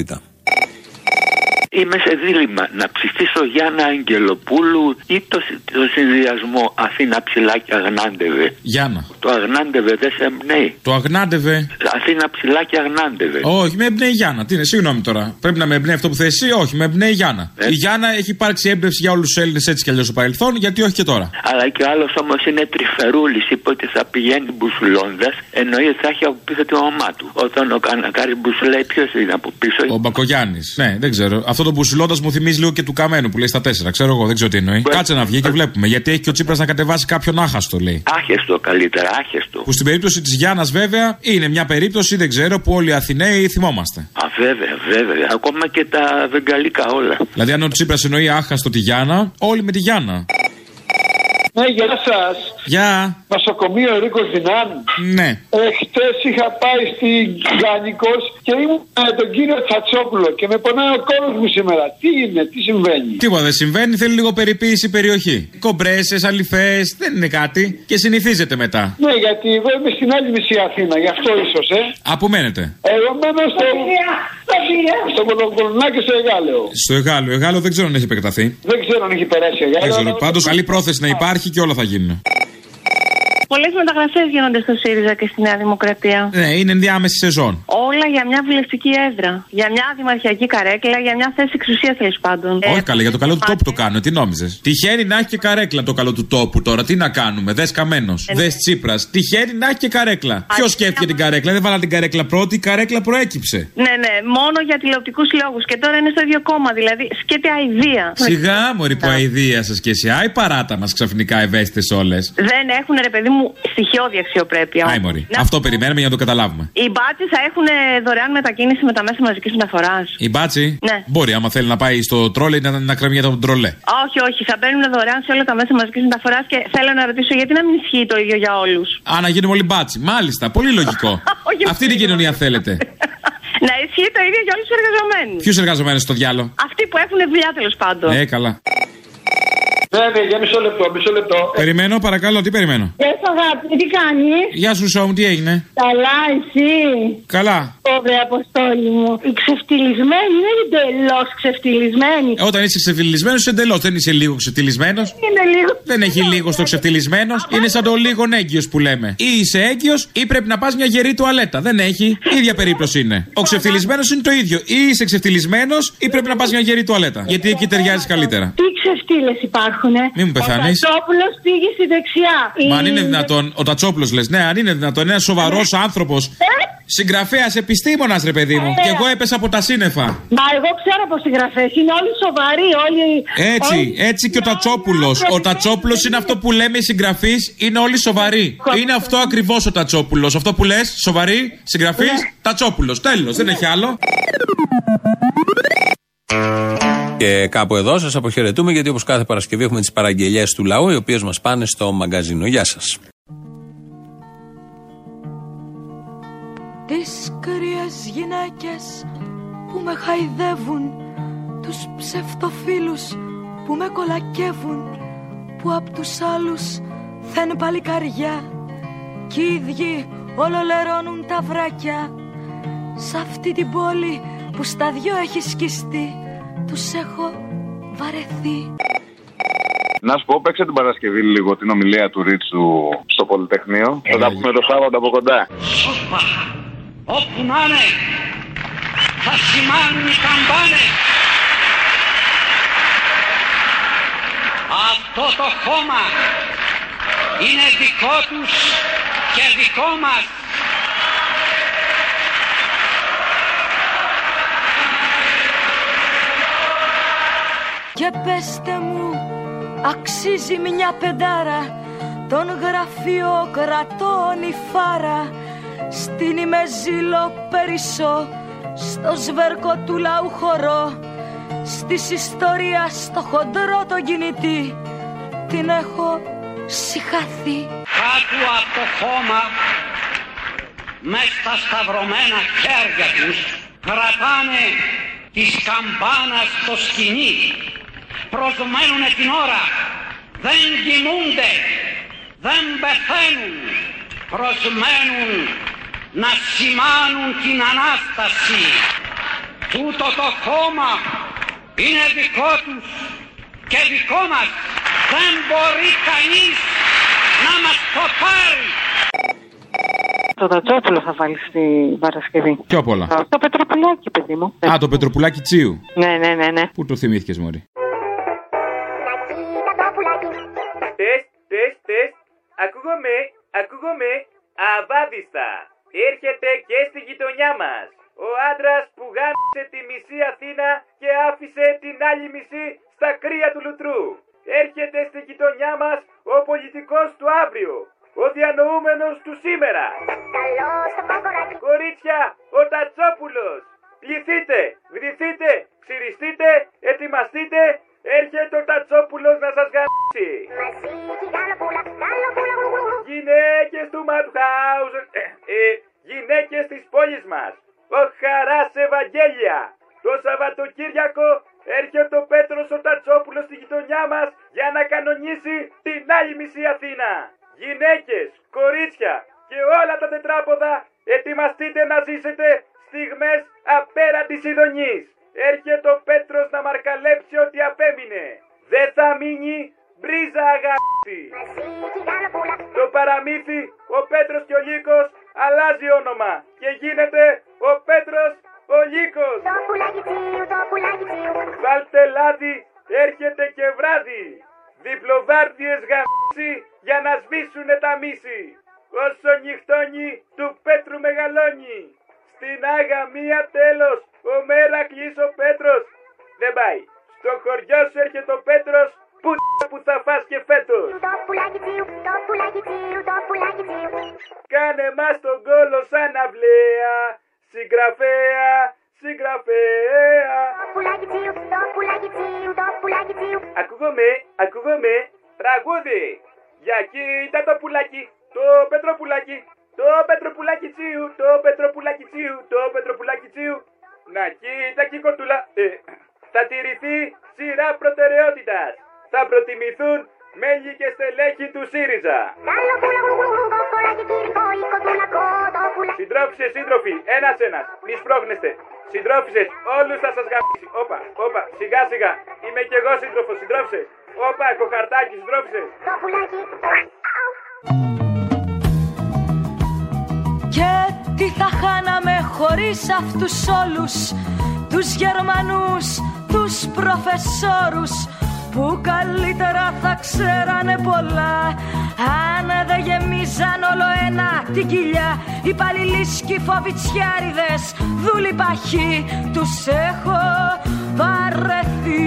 Είμαι σε δίλημμα να ψηφίσω Γιάννα Αγγελοπούλου ή το, το συνδυασμό Αθήνα Ψηλάκη Αγνάντεβε. Γιάννα. Το Αγνάντεβε δεν σε εμπνέει. Το Αγνάντεβε. Αθήνα Ψηλάκη Αγνάντεβε. Όχι, με εμπνέει η Γιάννα. Τι είναι, συγγνώμη τώρα. Πρέπει να με εμπνέει αυτό που θες εσύ. Όχι, με εμπνέει η Γιάννα. Ε? Η Γιάννα έχει υπάρξει έμπνευση για όλους τους Έλληνες έτσι κι αλλιώς στο παρελθόν, γιατί όχι και τώρα. Αλλά και ο άλλος όμως είναι τρυφερούλης. Είπε ότι θα πηγαίνει μπουσουλώντας, εννοεί ότι θα έχει από πίσω τη μαμά του. Όταν ο Κανακάρη μπουσουλάει, ποιος είναι από πίσω. Ο Μπακογιάννης. Ναι, δεν ξέρω. Αυτό το μπουσουλώντας μου θυμίζει λίγο και του Καμένου που λέει στα τέσσερα. Ξέρω εγώ, δεν ξέρω τι εννοεί. Μπε... Κάτσε να βγει και βλέπουμε. Γιατί έχει και ο Τσίπρας να κατεβάσει κάποιον άχαστο, λέει. Άχεστο καλύτερα, άχεστο. Που στην περίπτωση της Γιάννας, βέβαια, είναι μια περίπτωση, δεν ξέρω, που όλοι οι Αθηναίοι θυμόμαστε. Α, βέβαια, βέβαια. Ακόμα και τα βεγγαλικά όλα. Δηλαδή, αν ο Τσίπρας εννοεί άχαστο τη Γιάννα, όλοι με τη Γιάννα. Ναι, γεια σας. Γεια. Νοσοκομείο Ερίκος Δινάν. Ναι. Ε, χτες είχα πάει στην Γανικός και ήμουν με τον κύριο Τσατσόπουλο και με πονάει ο κόλος μου σήμερα. Τι είναι, τι συμβαίνει? Τίποτα δεν συμβαίνει, θέλει λίγο περιποίηση περιοχή. Κομπρέσες, αλυφές, δεν είναι κάτι και συνηθίζεται μετά. Ναι, γιατί εγώ είμαι στην άλλη μισή Αθήνα, γι' αυτό ίσως, ε. Απομένετε. Εγώ μένω στο... στο Κολοκολονάκι στο Εγάλεο. Στο Εγάλεο, Εγάλεο δεν ξέρω αν έχει επεκταθεί. Δεν ξέρω αν έχει περάσει Εγάλεο. Δεν ξέρω, πάντως καλή πρόθεση να υπάρχει και όλα θα γίνουν. Πολλές μεταγραφές γίνονται στο ΣΥΡΙΖΑ και στη Νέα Δημοκρατία. Ναι, είναι ενδιάμεση σεζόν. Όλα για μια βουλευτική έδρα. Για μια δημαρχιακή καρέκλα, για μια θέση εξουσίας τέλος πάντων. Όχι, καλά, για το καλό του τόπου το κάνουν. Τι νόμιζες? Τυχαίνει να έχει και καρέκλα το καλό του τόπου τώρα. Τι να κάνουμε? Δες Καμένος, ε, δες Τσίπρας. Τυχαίνει να έχει και καρέκλα. Ποιο σκέφτηκε την καρέκλα? Δεν βάλα την καρέκλα πρώτη, η καρέκλα προέκυψε. Ναι, ναι, μόνο για τηλεοπτικούς λόγους. Και τώρα είναι στο ίδιο κόμμα, δηλαδή σκέτη αηδία. Σιγά, μωρή που αηδία σας και εσύ. Άι παράτα μας ξαφνικά ευαίσθητες όλες. Δεν έχουν, ρε παιδί μου, στοιχειώδη αξιοπρέπεια. Άι μωρή. Να... Αυτό περιμένουμε για να το καταλάβουμε. Οι μπάτσι θα έχουν δωρεάν μετακίνηση με τα μέσα μαζικής μεταφοράς. Οι μπάτσι? Ναι. Μπορεί, άμα θέλει να πάει στο τρόλε να, να κρεμεί για τον τρολέ. Όχι, όχι. Θα μπαίνουν δωρεάν σε όλα τα μέσα μαζικής μεταφοράς και θέλω να ρωτήσω γιατί να μην ισχύει το ίδιο για όλους. Α, να γίνουμε όλοι μπάτσι. Μάλιστα. Πολύ λογικό. Αυτή την κοινωνία θέλετε. Να ισχύει το ίδιο για όλους τους εργαζομένους. Ποιους εργαζομένους στο διάλογο? Αυτοί που έχουν δουλειά τέλος πάντων. Ε, καλά. Ναι, ναι, για μισό λεπτό, μισό λεπτό. Περιμένω, παρακαλώ, τι περιμένω? Γεια σου, αγάπη, τι κάνεις? Γεια σου, Σόμ, τι έγινε? Καλά, εσύ? Καλά. Ωραία, Αποστόλη μου. Η ξεφτυλισμένη είναι εντελώς ξεφτυλισμένη. Ε, όταν είσαι ξεφτυλισμένος, είσαι εντελώς. Δεν είσαι λίγο ξεφτυλισμένος. Είναι λίγο. Δεν έχει λίγο στο ξεφτυλισμένος. Είναι σαν το λίγο έγκυος που λέμε. Ή είσαι έγκυος ή πρέπει να πας μια γερή τουαλέτα. Δεν έχει. Η ίδια περίπτωση είναι. Ο ξεφτυλισμένος είναι το ίδιο. Ή είσαι ξεφτυλισμένος ή πρέπει να πας μια γερή τουαλέτα. Γιατί εκεί ταιριάζει καλύτερα. Τι ξεφτύλες υπάρχουν? Μην μου πεθάνεις. Ο Τατσόπουλος πήγε στη δεξιά. Μα αν είναι δυνατόν, ο Τατσόπουλος λες, ναι, αν είναι δυνατόν, ένα σοβαρός άνθρωπος, ε? Συγγραφέας, επιστήμονας, ρε παιδί μου, ε, και εγώ έπεσα από τα σύννεφα. Μα εγώ ξέρω πως συγγραφές είναι όλοι σοβαροί, όλοι. Έτσι, όλοι... έτσι και ο Τατσόπουλος. Ο Τατσόπουλος είναι αυτό που λέμε οι συγγραφείς, είναι όλοι σοβαροί. Είναι αυτό ακριβώς ο Τατσόπουλος. Αυτό που λες, σοβαροί, συγγραφείς, Τατσόπουλος. Τέλος, δεν έχει άλλο. Και κάπου εδώ σας αποχαιρετούμε, γιατί όπως κάθε Παρασκευή έχουμε τις παραγγελιές του λαού, οι οποίες μας πάνε στο μαγκαζίνο. Γεια σας. Τις κρύες γυναίκες που με χαϊδεύουν, τους ψευτοφίλους που με κολακεύουν, που απ' τους άλλους θεν παλικαριά κι οι ίδιοι ολολερώνουν τα βράκια. Σ' αυτή την πόλη που στα δυο έχει σκιστεί, τους έχω βαρεθεί. Να σου πω, παίξε την Παρασκευή λίγο την ομιλία του Ρίτσου στο Πολυτεχνείο. Θα τα πούμε το Σάββατο από κοντά. Όπα, όπου να είναι, θα σημάνουν οι καμπάνες. Αυτό το χώμα είναι δικό τους και δικό μας. Και πέστε μου, αξίζει μια πεντάρα των γραφειοκρατών η φάρα? Στην ημεζήλο περισσό, στο σβέρκο του λαού χορό, στις ιστορίας στο χοντρό το κινητή, την έχω συχαθεί. Κάτω από το χώμα, μες στα σταυρωμένα χέρια τους, κρατάνε της καμπάνας στο σκηνή. Προσμένουνε την ώρα, δεν κοιμούνται, δεν πεθαίνουν, προσμένουν να σημάνουν την Ανάσταση. Τούτο το χώμα είναι δικό τους και δικό μας. Δεν μπορεί κανείς να μας το πάρει. Το Τατσόπουλο θα βάλει στην Παρασκευή. Ποιο απ' όλα? Το Πετροπουλάκι, παιδί μου. Α, το Πετροπουλάκι Τσίου. Ναι, ναι, ναι, ναι. Πού το θυμήθηκες, μωρή? Τεστ, τεστ, τεστ. Ακούγομαι, ακούγομαι. Αβάδιστα. Έρχεται και στη γειτονιά μας. Ο άντρας που γάμισε τη μισή Αθήνα και άφησε την άλλη μισή στα κρύα του λουτρού. Έρχεται στη γειτονιά μας ο πολιτικός του αύριο. Ο διανοούμενος του σήμερα. Κορίτσια, ο Τατσόπουλος. Πληθείτε, βδηθείτε, ξυριστείτε, ετοιμαστείτε. Έρχεται ο Τατσόπουλος να σας γαμίσει. Γυναίκες του Μαντχάουζεν, ε, ε, γυναίκες της πόλης μας. Ο Χαράς Ευαγγέλια. Το Σαββατοκύριακο έρχεται ο Πέτρος ο Τατσόπουλος στη γειτονιά μας για να κανονίσει την άλλη μισή Αθήνα. Γυναίκες, κορίτσια και όλα τα τετράποδα, ετοιμαστείτε να ζήσετε στιγμές απέραντης ειδονής. Έρχεται ο Πέτρος να μαρκαλέψει ό,τι απέμεινε. Δεν θα μείνει μπρίζα αγάπη. Το παραμύθι, ο Πέτρος και ο Λύκος αλλάζει όνομα και γίνεται ο Πέτρος ο Λύκος. Βάλτε λάδι, έρχεται και βράδυ. Διπλοβάρδιες γαμίση για να σβήσουνε τα μίση. Όσο νυχτώνει του Πέτρου μεγαλώνει. Στην Αγαμία τέλος, ο Μέρακλης ο Πέτρος. Δεν πάει. Στο χωριό σου έρχεται ο Πέτρος, που που θα φας και φέτος. Κάνε μας τον κόλο σαν αυλαία, συγγραφέα, συγγραφέα. Ακούγομαι, ακούγομαι, τραγούδι. Για κοίτα το πουλάκι, το Πετροπουλάκι. Το Πετροπουλάκι τσίου, το Πετροπουλάκι τσίου, το Πετροπουλάκι τσίου. Να κοίτα και κοτούλα. Ε, θα τηρηθεί σειρά προτεραιότητας. Θα προτιμηθούν μέλη και στελέχη του ΣΥΡΙΖΑ. Συντρόφισσες, σύντροφοι, ένας-ένας, μη σπρώχνεστε. Συντρόφισσες, όλους θα σας γαμίσει. Όπα, όπα, σιγά σιγά. Είμαι κι εγώ σύντροφος, συντρόφισσες. Όπα, έχω χαρτάκι, συντρόφισσες. Και τι θα χάναμε χωρίς αυτούς όλους τους Γερμανούς, τους προφεσόρους που καλύτερα θα ξέρανε πολλά αν δεν γεμίζαν όλο ένα την κοιλιά. Οι παλιλίσκοι φοβιτσιάριδες δούλοι παχοί τους έχω βαρεθεί.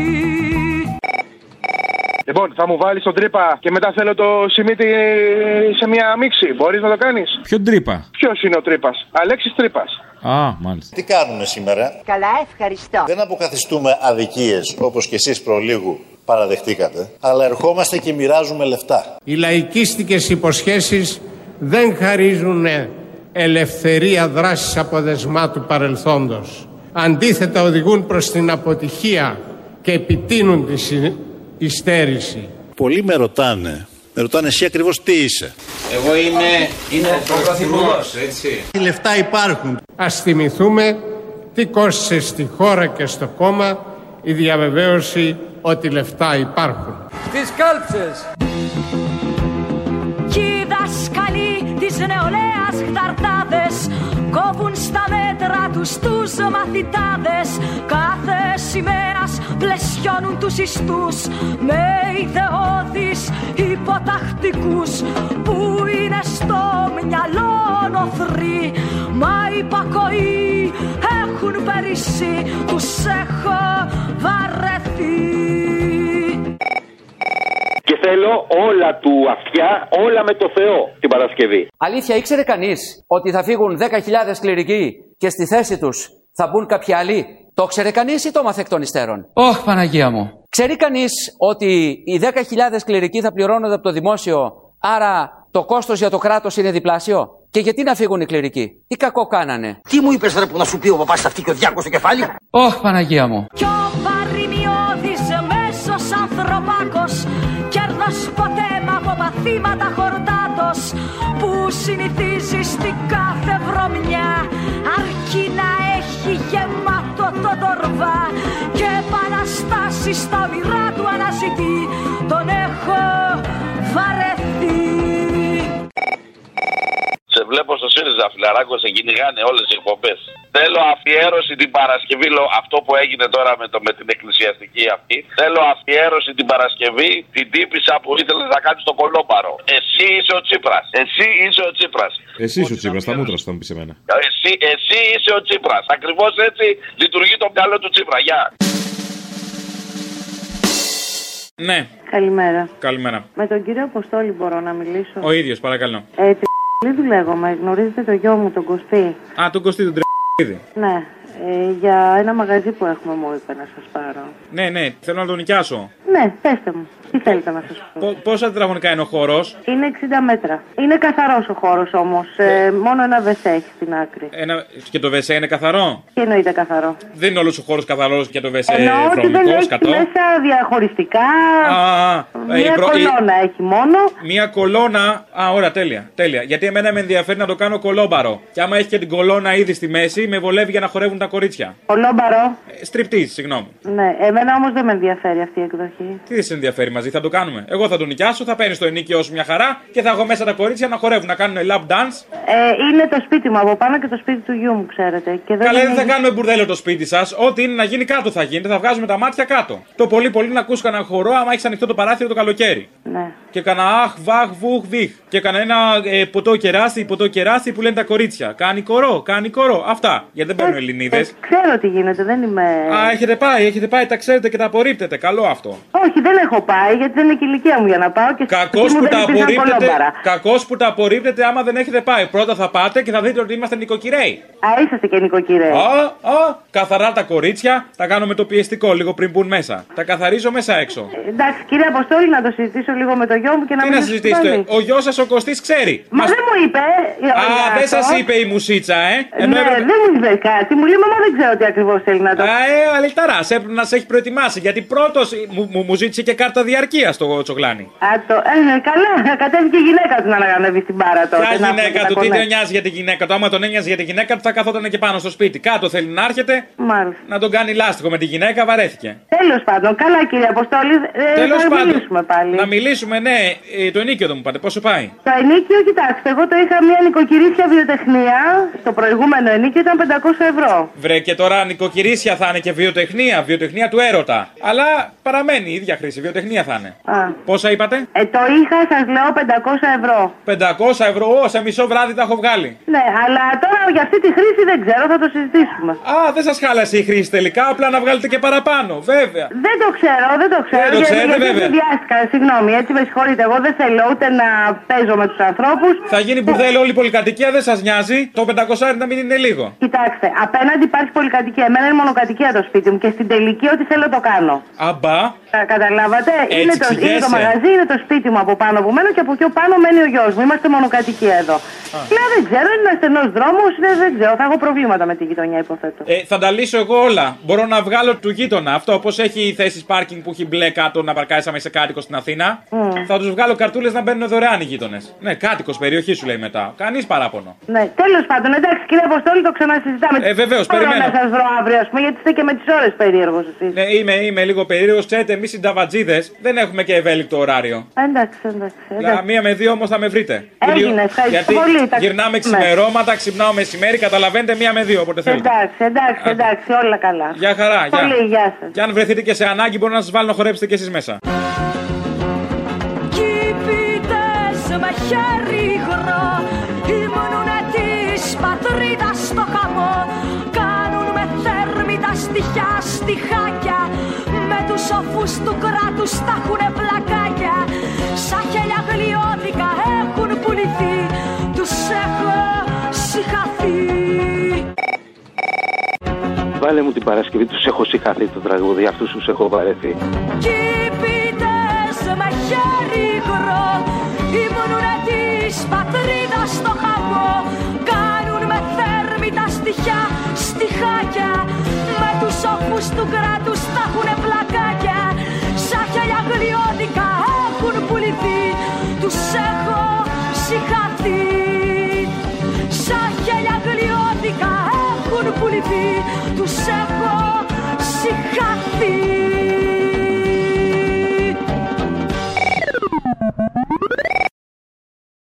Λοιπόν, θα μου βάλεις τον Τρύπα και μετά θέλω το Σιμίτι σε μια μίξη. Μπορείς να το κάνεις? Ποιον Τρύπα? Ποιος είναι ο Τρύπας? Αλέξης Τρύπας. Α, μάλιστα. Τι κάνουνε σήμερα? Καλά, ευχαριστώ. Δεν αποκαθιστούμε αδικίες όπως και εσείς προλίγου παραδεχτήκατε, αλλά ερχόμαστε και μοιράζουμε λεφτά. Οι λαϊκίστικες υποσχέσεις δεν χαρίζουν ελευθερία δράσης από δεσμά του παρελθόντος. Αντίθετα οδηγούν προς την αποτυχία και επιτείνουν τη υστέρηση. Πολλοί με ρωτάνε, με ρωτάνε εσύ ακριβώς τι είσαι. Εγώ είμαι, είναι ο Πρωθυπουργός, έτσι. Οι λεφτά υπάρχουν. Ας θυμηθούμε τι κόστισε στη χώρα και στο κόμμα η διαβεβαίωση ότι λεφτά υπάρχουν. Στις κάλψες. Κι οι δάσκαλοι της νεολαίας χταρτάδες κόβουν στα μέτρα τους τους μαθητάδες κάθε σημαίας πλαισιώνουν τους ιστούς με ιδεώδεις υποτακτικούς που είναι στο μυαλό νοθροί, μα υπακοή έχουν περισσεί, τους έχω βαρεθεί. Και θέλω όλα του αυτιά, όλα με το Θεό την Παρασκευή. Αλήθεια, ήξερε κανείς ότι θα φύγουν δέκα χιλιάδες κληρικοί και στη θέση τους θα μπουν κάποιοι άλλοι? Το ξέρε κανείς ή το μάθε εκ των υστέρων? Ωχ, Παναγία μου. Ξέρει κανείς ότι οι δέκα χιλιάδες κληρικοί θα πληρώνονται από το δημόσιο, άρα το κόστος για το κράτος είναι διπλάσιο? Και γιατί να φύγουν οι κληρικοί? Τι κακό κάνανε? Τι μου είπες ρε που να σου πει ο παπάς αυτή και ο διάκος στο κεφάλι? Ωχ, Παναγία μου. Κι ο παροιμιώδης μέσος ανθρωπάκος, κέρδος ποτέ μ' από παθήματα χορτάτος, που συνηθίζει στην κάθε βρωμιά, αρκεί να έχει γεμάτο το τορβά και επαναστάσεις στα όνειρά του αναζητεί, τον έχω βαρεθεί. Σε βλέπω στο ΣΥΡΙΖΑ, φιλαράκο, σε κυνηγάνε όλες οι εκπομπές. Θέλω αφιέρωση την Παρασκευή, λο, αυτό που έγινε τώρα με, το, με την εκκλησιαστική αυτή. Θέλω αφιέρωση την Παρασκευή, την τύπισσα που ήθελε να κάνει στο κολόμπαρο. Εσύ είσαι ο Τσίπρας. Εσύ είσαι ο Τσίπρας. Εσύ είσαι ο Τσίπρας, τα μούτρα σου θα μου πεις εμένα. Εσύ, εσύ είσαι ο Τσίπρας. Ακριβώς έτσι λειτουργεί το μυαλό του Τσίπρα. Γεια. Ναι. Καλημέρα. Καλημέρα. Με τον κύριο Αποστόλη μπορώ να μιλήσω? Ο ίδιος, παρακαλώ. Ε, Τρ***λίδου λέγομαι. Γνωρίζετε το γιο μου, τον Κωστή? Α, τον Κωστή, τον Τρ***λίδη. Ναι. Ε, για ένα μαγαζί που έχουμε μου είπε να σας πάρω. Ναι, ναι, θέλω να τον νοικιάσω. Ναι, πέστε μου. Τι θέλετε να σας πω? Π- πόσα τετραγωνικά είναι ο χώρος? Είναι εξήντα μέτρα. Είναι καθαρός ο χώρος όμως. Ε, μόνο ένα βεσέ έχει στην άκρη. Ένα... Και το βεσέ είναι καθαρό? Τι εννοείται καθαρό? Δεν είναι όλος ο χώρος καθαρός και το βεσέ εννοώ ότι δεν έχει κατώ. μέσα διαχωριστικά. Α, μία προ... κολόνα η... έχει μόνο. Μία κολόνα. Α, ωραία, τέλεια, τέλεια. Γιατί εμένα με ενδιαφέρει να το κάνω κολόμπαρο. Και άμα έχει και την κολόνα ήδη στη μέση, με βολεύει για να χορεύουν τα κορίτσια. Κολόμπαρο. Ε, Στριπτής, συγγνώμη. Ναι, εμένα όμως δεν με ενδιαφέρει αυτή η εκδοχή. Τι δεν σε ενδιαφέρει μαζί, θα το κάνουμε. Εγώ θα τον νοικιάσω, θα παίρνει το ενίκιο σου μια χαρά και θα έχω μέσα τα κορίτσια να χορεύουν, να κάνουν lap dance. Ε, είναι το σπίτι μου από πάνω και το σπίτι του γιού μου, ξέρετε. Και δεν Καλά, δεν είναι... θα κάνουμε μπουρδέλο το σπίτι σας. Ό,τι είναι να γίνει κάτω θα γίνεται, θα βγάζουμε τα μάτια κάτω. Το πολύ πολύ να ακούς κανένα χορό άμα έχει ανοιχτό το παράθυρο το καλοκαίρι. Ναι. Και κανένα αχ, βαχ, βουχ, βιχ. Και κανένα ένα ε, ποτό κεράσι, ποτό κεράσι που λένε τα κορίτσια. Κάνει κορό, κάνει κορό. Αυτά. Γιατί δεν παίρνουν Ελληνίδες. Ε, ξέρω τι γίνεται, δεν είμαι. Α, έχετε πάει, έχετε πάει, τα ξέρετε και τα απορρίπτετε. Καλό αυτό. Όχι, δεν έχω πάει γιατί δεν είναι και η ηλικία μου για να πάω και Κακός που, τα απορρίπτετε, κακός που τα απορρίπτετε άμα δεν έχετε πάει. Πρώτα θα πάτε και θα δείτε ότι είμαστε νοικοκυρέοι. Α, είσαστε και νοικοκυρέοι. Α, α, καθαρά τα κορίτσια, τα κάνω με το πιεστικό λίγο πριν μπουν μέσα. Τα καθαρίζω μέσα έξω. Ε, εντάξει, κύριε Αποστόλη, να το συζητήσω λίγο με το γιο μου και να Τι μην. να συζητήσετε, ο γιος σας ο Κωστής ξέρει. Μα Μας... δεν μου είπε. Α, δεν σας είπε η μουσίτσα, ε. Ενώ ναι, έπρεπε... δεν μου είπε κάτι. Μου λέει, μαμά δεν ξέρω τι ακριβώς θέλει να το. Α, ε, αλεκταράς, έπρεπε να σε έχει προετοιμάσει. Γιατί πρώτος μου, μου, μου ζήτησε και κάρτα διαρκείας το τσογλάνι. Α, το. Ε, καλά, κατέβηκε η γυναίκα του να αναβεί στην μπάρα τώρα. Ποια γυναίκα του, τι δεν νοιάζει για τη γυναίκα του. Άμα τον ένοιαζε για τη γυναίκα του, θα καθόταν και πάνω στο σπίτι. Κάτω θέλει να έρχεται. Μάλιστα. Να τον κάνει λάστιχο με τη γυναίκα, βαρέθηκε. Τέλος πάντων, καλά κύριε Αποστόλη. Ε, Τέλος θα πάντων. μιλήσουμε πάλι. Να μιλήσουμε, ναι. Ε, το ενίκιο δεν μου πάτε, πόσο πάει? Το ενίκιο, κοιτάξτε, εγώ το είχα μια νοικοκυρίσια βιοτεχνία. Στο προηγούμενο ενίκιο ήταν πεντακόσια ευρώ. Βρε και τώρα νοικοκυρίσια θα είναι και βιοτεχνία, βιοτεχνία του έρωτα. Αλλά παραμένει η ίδια χρήση, βιοτεχνία θα είναι. Α. Πόσα είπατε? Ε, το είχα, σας λέω, πεντακόσια ευρώ. πεντακόσια ευρώ, ω, σε μισό βράδυ τα έχω βγάλει. Ναι, αλλά τώρα για αυτή τη χρήση δεν ξέρω, θα το συζητήσουμε. Α, δεν σας χάλασε η χρήση τελικά, απλά να βγάλετε και παραπάνω, βέβαια. Δεν το ξέρω, δεν το ξέρω. Δεν το ξέρετε, γιατί βέβαια. Βιάστηκα, συγγνώμη, έτσι με συγχωρείτε. Εγώ δεν θέλω ούτε να παίζω με τους ανθρώπους. Θα γίνει μπουρδέλο όλη η πολυκατοικία, δεν σας νοιάζει. Το πεντακόσια να μην είναι λίγο. Κοιτάξτε, απέναντι υπάρχει πολυκατοικία. Εμένα είναι μονοκατοικία το σπίτι μου και στην τελική ό,τι θέλω το κάνω. Αμπά. Καταλάβατε, Έτσι, είναι, το, είναι το μαγαζί, είναι το σπίτι μου από πάνω που μένω και από πιο πάνω μένει ο γιος μου. Είμαστε μονοκατοικία εδώ. Λέω δεν ξέρω, είναι ένα στενός δρόμος, δεν ξέρω, θα έχω προβλήματα με τη γειτονιά υποθέτω. Ε, θα τα λύσω εγώ όλα. Μπορώ να βγάλω του γείτονα. Αυτό όπως έχει θέσεις πάρκινγκ που έχει μπλε κάτω να παρκάρεις άμα είσαι κάτοικος στην Αθήνα. Mm. Θα τους βγάλω καρτούλες να μπαίνουν δωρεάν οι γείτονες. Ναι, κάτοικος περιοχή σου λέει μετά. Κανείς παράπονο. Ναι, τέλος πάντων, εντάξει κύριε Αποστόλη, το ξανασυζητάμε. Ε, βεβαίως, περιμένω. Να σας βρω αύριο, ας πούμε, γιατί είστε και με τις ώρες περίεργος εσείς. Ναι, είμαι, είμαι λίγο περίεργος. Ξέρετε, εμείς οι νταβατζίδες δεν έχουμε και ευέλικτο ωράριο. Εντάξει, εντάξει. εντάξει. Για μία με δύο όμως θα με βρείτε. Έγινε, ευχαριστώ πολύ. τα... Γυρνάμε ξημερώματα, ξυπνάω μεσημέρι, καταλαβαίνετε μία με δύο, όποτε θέλετε. Εντάξει, εντάξει, εντάξει, όλα καλά. Γεια χαρά, γεια. Πολύ, γεια σας. Και αν βρεθείτε και σε ανάγκη, μπορώ να σας βάλω να χορέψετε και εσείς μέσα. Κήπητες με χέρι υγρό, ήμουνουνε της πατρίδας στο χαμό. Κάνουν με θέρμη τα στοιχιά στιχάκια, με τους σοφούς του κράτους τα έχουνε πλακάκια. Σαν χέλια γλιώδικα έχουν πουληθεί, τους έχω συχαθεί. Βάλε μου την Παρασκευή, τους έχω συχαθεί το τραγούδι, αυτούς τους έχω βαρεθεί. Κήπητες με χέρι υγρό, ήμουνουνε της πατρίδας στο χαμό. Κάνουν με θέρμη τα στοιχιά στιχάκια, με τους σοφούς του κράτους τα έχουνε πλακάκια. Σαν χέλια γλιώδικα έχουν πουληθεί, τους έχω συχαθεί. Σαν χέλια γλιώδικα έχουν πουληθεί, τους έχω